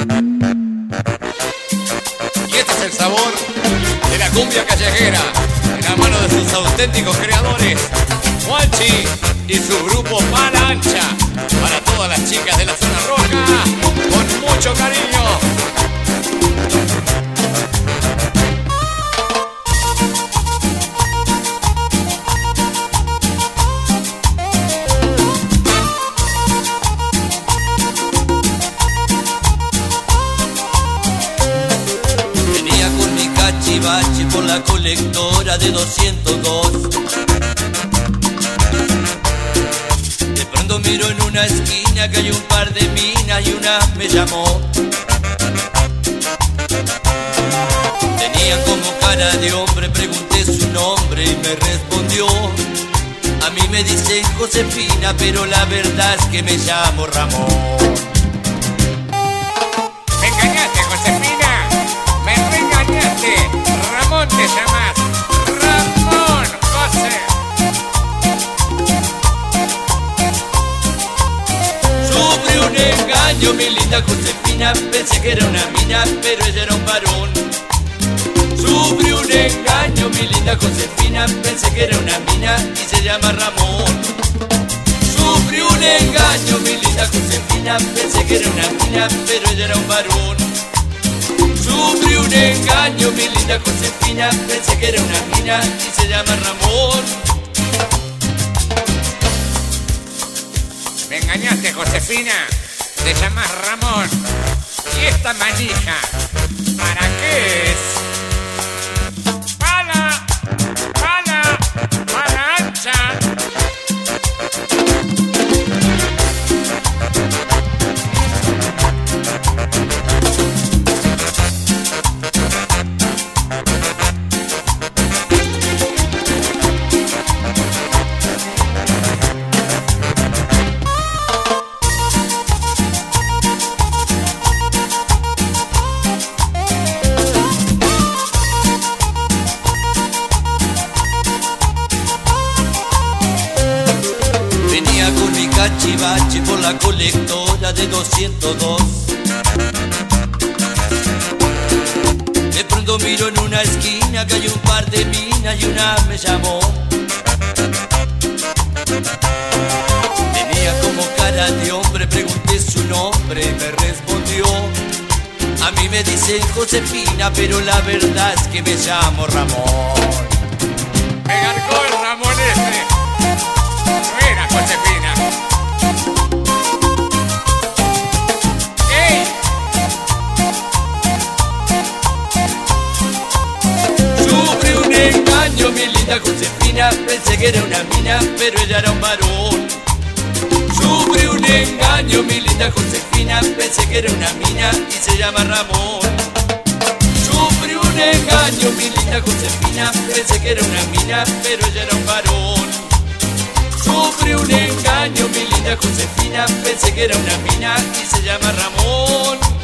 Y este es el sabor de la cumbia callejera, en la mano de sus auténticos creadores, Juanchi y su grupo Mala Ancha, para todas las chicas de la zona roja, con mucho cariño. Bache por la colectora de 202. De pronto miro en una esquina que hay un par de minas y una me llamó. Tenían como cara de hombre, pregunté su nombre y me respondió. A mí me dicen Josefina, pero la verdad es que me llamo Ramón. Me engañaste, Josefina, me reengañaste. Ramón te llamas, Ramón, José. Sufrí un engaño, mi linda Josefina, pensé que era una mina, pero ella era un varón. Sufrí un engaño, mi linda Josefina, pensé que era una mina y se llama Ramón. Sufrí un engaño, mi linda Josefina, pensé que era una mina, pero ella era un varón. Sufrí un engaño, mi linda Josefina, pensé que era una mina y se llama Ramón. Me engañaste, Josefina, te llamas Ramón. ¿Y esta manija para qué es? ¡Pala! ¡Pala! ¡Pala ancha! Cachivache por la colectora de 202. De pronto miro en una esquina que hay un par de minas y una me llamó. Tenía como cara de hombre, pregunté su nombre y me respondió. A mí me dicen Josefina, pero la verdad es que me llamo Ramón. Me garcó el Ramón ese. No era Josefina. ¡Ey! Sufrí un engaño, mi linda Josefina, pensé que era una mina, pero ella era un varón. Sufrí un engaño, mi linda Josefina, pensé que era una mina y se llama Ramón. Sufrí un engaño, mi linda Josefina, pensé que era una mina, pero ella era un varón. Sufrí un engaño, mi linda Josefina, pensé que era una mina y se llama Ramón.